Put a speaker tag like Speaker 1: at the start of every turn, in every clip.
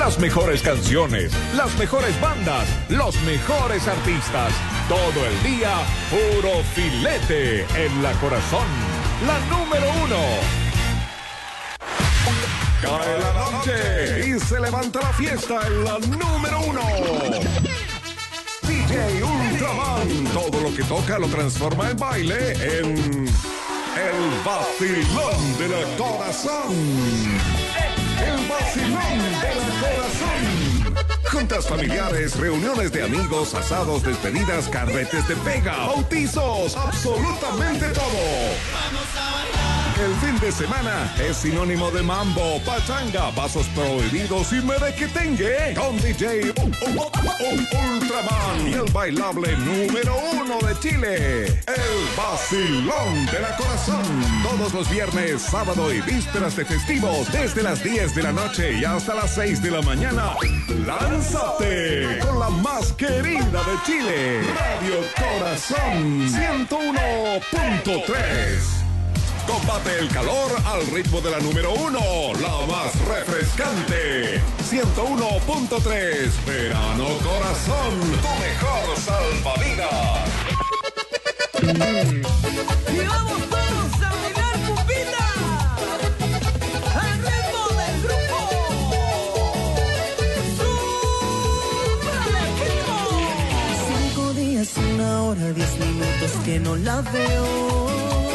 Speaker 1: Las mejores canciones, las mejores bandas, los mejores artistas. Todo el día, puro filete en La Corazón, la número 1. Cae la noche y se levanta la fiesta en la número 1. DJ Ultraman, todo lo que toca lo transforma en baile en el vacilón de La Corazón. El vacilón de La Corazón. Juntas familiares, reuniones de amigos, asados, despedidas, carretes de pega, bautizos, absolutamente todo.
Speaker 2: Vamos a bailar.
Speaker 1: El fin de semana es sinónimo de mambo, pachanga, pasos prohibidos y merequetengue con DJ Ultraman y el bailable número 1 de Chile, el vacilón de La Corazón. Todos los viernes, sábado y vísperas de festivos, desde las 10 de la noche y hasta las 6 de la mañana. ¡Lánzate con la más querida de Chile! Radio Corazón 101.3. Combate el calor al ritmo de la número 1, la más refrescante. 101.3, Verano Corazón, tu mejor salvavidas.
Speaker 3: Y vamos todos a bailar cumbita al ritmo del grupo. ¡Súbale,
Speaker 4: 5 días, 1 hora, 10 minutos que no la veo.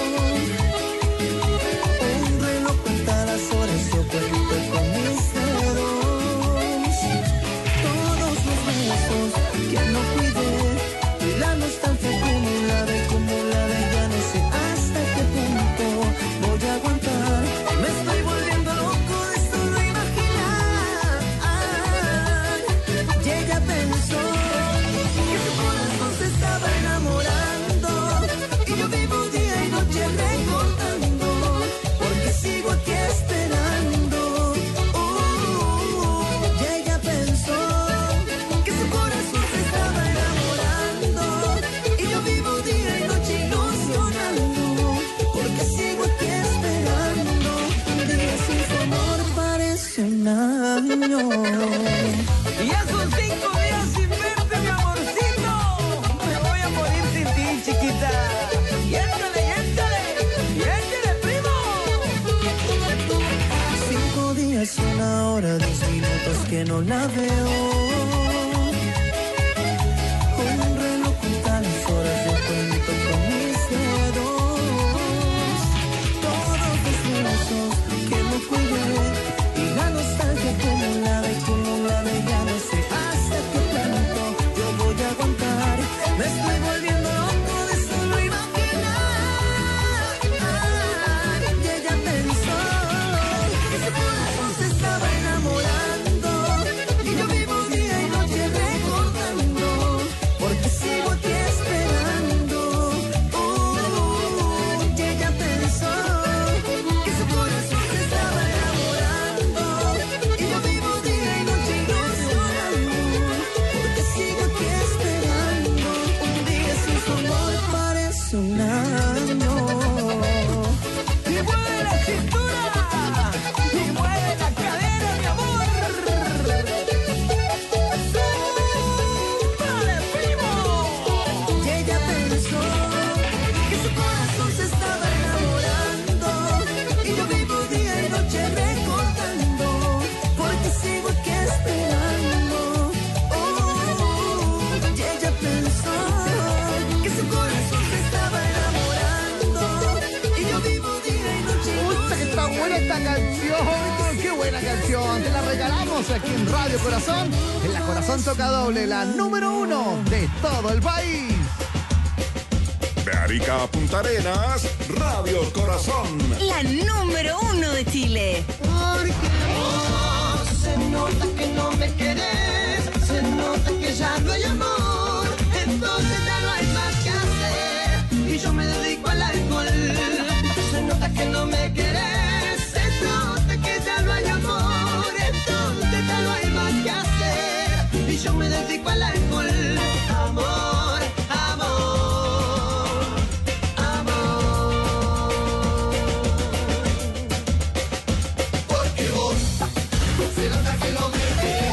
Speaker 4: Horas yo cuento con mis dedos, todos los besos que no cuidé, y la nostalgia acumulada, ya no sé hasta qué punto voy a aguantar. Me estoy volviendo loco de solo imaginar. Y ella pensó que su corazón se estaba enamorando, y yo vivo día y noche recordando, porque sigo aquí esperando. Y ella pensó que su corazón se estaba enamorando, y yo vivo día y noche ilusionando, porque sigo aquí esperando. Un día sin su amor parece un año.
Speaker 3: Y ya son 5 días sin verte, mi amorcito. Me voy a morir sin ti, chiquita. Y échale, primo.
Speaker 4: 5 días, 1 hora, 10 minutos que no la veo. Con un reloj con tales horas yo cuento con mis dedos. Todos los besos que no cuidé, y la nostalgia acumulada, ya no sé hasta qué punto yo voy a aguantar. Me estoy volviendo loco de solo imaginar. Y ella pensó que su corazón se estaba enamorando, y yo vivo día y noche recordando, porque sigo aquí esperando. Y ella pensó que su corazón se estaba enamorando, y yo vivo día y noche ilusionando, porque sigo aquí esperando. Un día sin su amor parece un año.
Speaker 3: Y mueve la cintura, y mueve la cadera, mi amor. ¡Súbale, primo!
Speaker 4: Y ella pensó que su corazón se estaba enamorando, y yo vivo día y noche recordando, porque sigo aquí esperando. Y ella pensó que su corazón se estaba enamorando, y yo vivo día y noche.
Speaker 5: ¡Puta, que está buena esta canción! ¡Qué buena canción! Te la regalamos aquí en Radio Corazón. En La Corazón Toca Doble, la número 1 de todo el país.
Speaker 1: De Arica a Punta Arenas, Radio Corazón.
Speaker 6: La número 1 de Chile.
Speaker 3: Se nota que no me querés, se nota que ya no hay amor, entonces ya no hay más que hacer, y yo me dedico al alcohol. Se nota que no me querés, se nota que ya no hay amor, entonces ya no hay más que hacer, y yo me dedico al alcohol. Amor, amor, amor. Porque vos se nota que no me querés.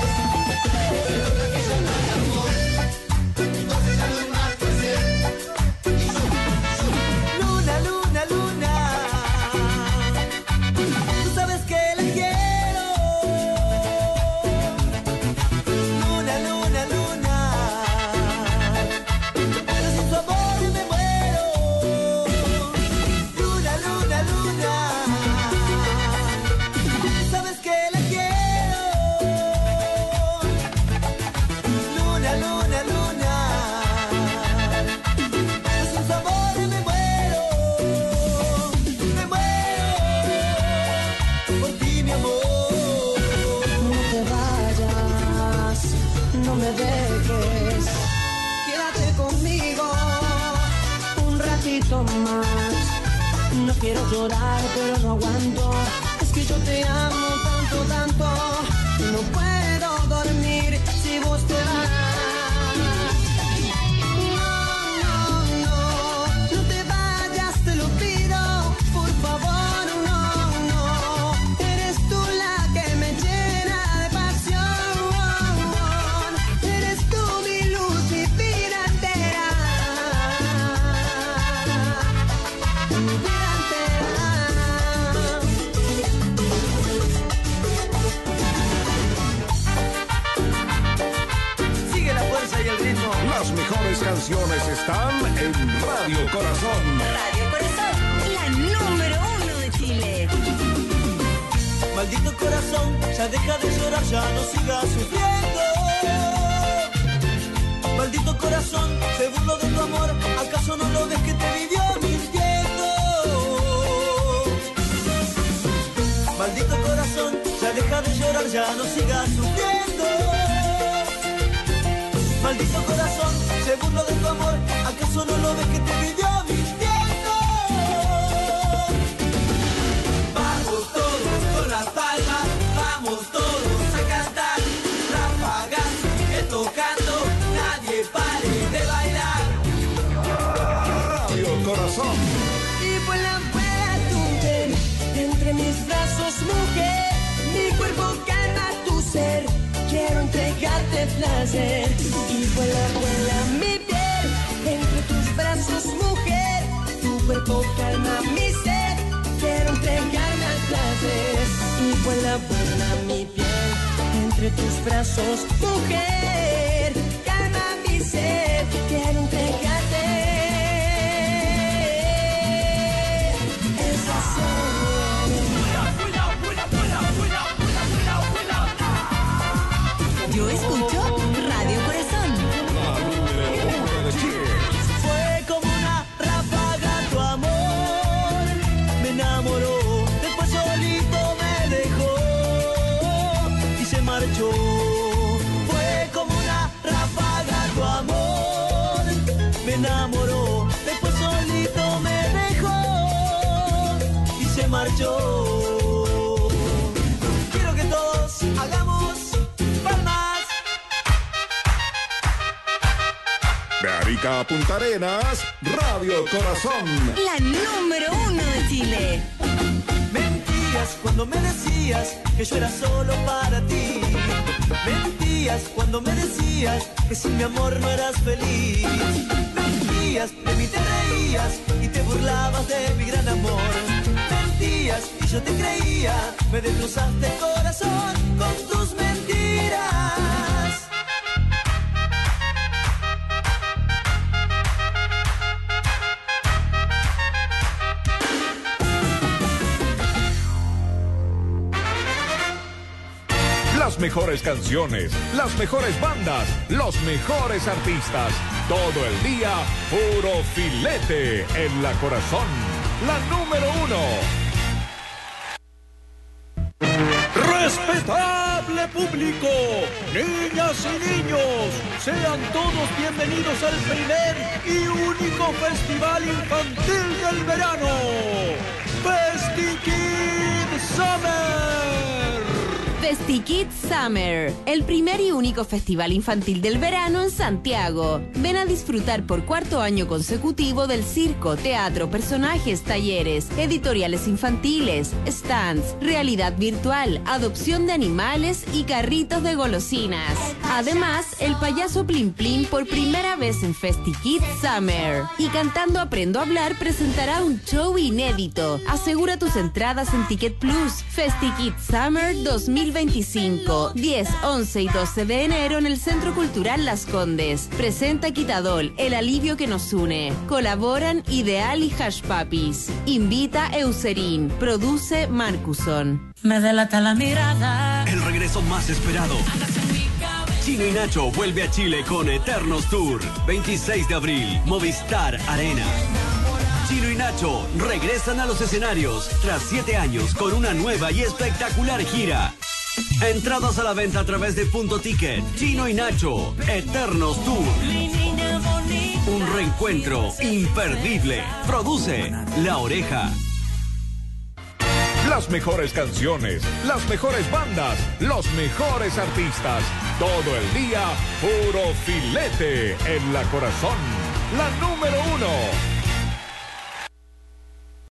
Speaker 4: so much. No quiero llorar, pero no aguanto. Es que yo te amo tanto, tanto. Que no puedo dormir si vos te vas. No te vayas, te lo pido. Por favor, no. Eres tú la que me llena de pasión. Eres tú mi luz, mi vida entera. Mi vida entera. Sigue la fuerza y el ritmo.
Speaker 1: Las mejores canciones están en Radio Corazón.
Speaker 6: Radio Corazón, la número 1 de Chile.
Speaker 4: Maldito corazón, ya deja de llorar, ya no sigas sufriendo. Maldito corazón, se burló de tu amor, ¿acaso no lo ves que te vivió mintiendo? Maldito corazón, ya deja de llorar, ya no sigas sufriendo. Maldito corazón, se burló de tu amor, ¿acaso no lo ves que te vivió mintiendo? Vamos todos con las palmas, vamos todos a cantar. Ráfagas, sigue tocando, nadie pare de bailar.
Speaker 1: Radio Corazón.
Speaker 4: Y vuela, vuela tu piel entre mis brazos, mujer. Mi cuerpo calma tu ser, quiero entregarte placer. Y vuela, vuela mi piel entre tus brazos, mujer. Tu cuerpo calma mi ser, quiero entregarme al placer. Y vuela, vuela mi piel entre tus brazos, mujer. Calma mi ser, quiero entregarte. Esa ser.
Speaker 6: Yo escucho Radio Corazón.
Speaker 1: La número 1 de Chile.
Speaker 4: Fue como una ráfaga tu amor, me enamoró, después solito me dejó y se marchó. Fue como una ráfaga tu amor, me enamoró, después solito me dejó y se marchó. Quiero que todos hagamos palmas.
Speaker 1: De Arica a Punta Arenas, Radio Corazón.
Speaker 6: La número 1 de Chile.
Speaker 4: Mentías cuando me decías que yo era solo para ti. Mentías cuando me decías que sin mi amor no eras feliz. Mentías, de mí te reías y te burlabas de mi gran amor. Mentías y yo te creía, me destrozaste el corazón con tus mentiras.
Speaker 1: Las mejores canciones, las mejores bandas, los mejores artistas. Todo el día, puro filete en la Corazón. La número 1.
Speaker 7: Respetable público, niñas y niños, sean todos bienvenidos al primer y único festival infantil del verano, FestiKids Summer.
Speaker 6: FestiKids Summer, el primer y único festival infantil del verano en Santiago. Ven a disfrutar por cuarto año consecutivo del circo, teatro, personajes, talleres, editoriales infantiles, stands, realidad virtual, adopción de animales y carritos de golosinas. Además, el payaso Plim Plim por primera vez en FestiKids Summer. Y Cantando Aprendo a Hablar presentará un show inédito. Asegura tus entradas en Ticket Plus. FestiKids Summer 2025, 10, 11 y 12 de enero en el Centro Cultural Las Condes. Presenta Quitadol, el alivio que nos une. Colaboran Ideal y Hash Puppies. Invita Eucerin. Produce Marcuson.
Speaker 4: Me delata la mirada.
Speaker 8: El regreso más esperado. Chino y Nacho vuelve a Chile con Eternos Tour. 26 de abril, Movistar Arena. Chino y Nacho regresan a los escenarios tras 7 años con una nueva y espectacular gira. Entradas a la venta a través de Punto Ticket. Chino y Nacho, Eternos Tour.
Speaker 4: Mi niña bonita.
Speaker 8: Un reencuentro imperdible. Produce La Oreja.
Speaker 1: Las mejores canciones, las mejores bandas, los mejores artistas. Todo el día, puro filete en la Corazón. La número 1.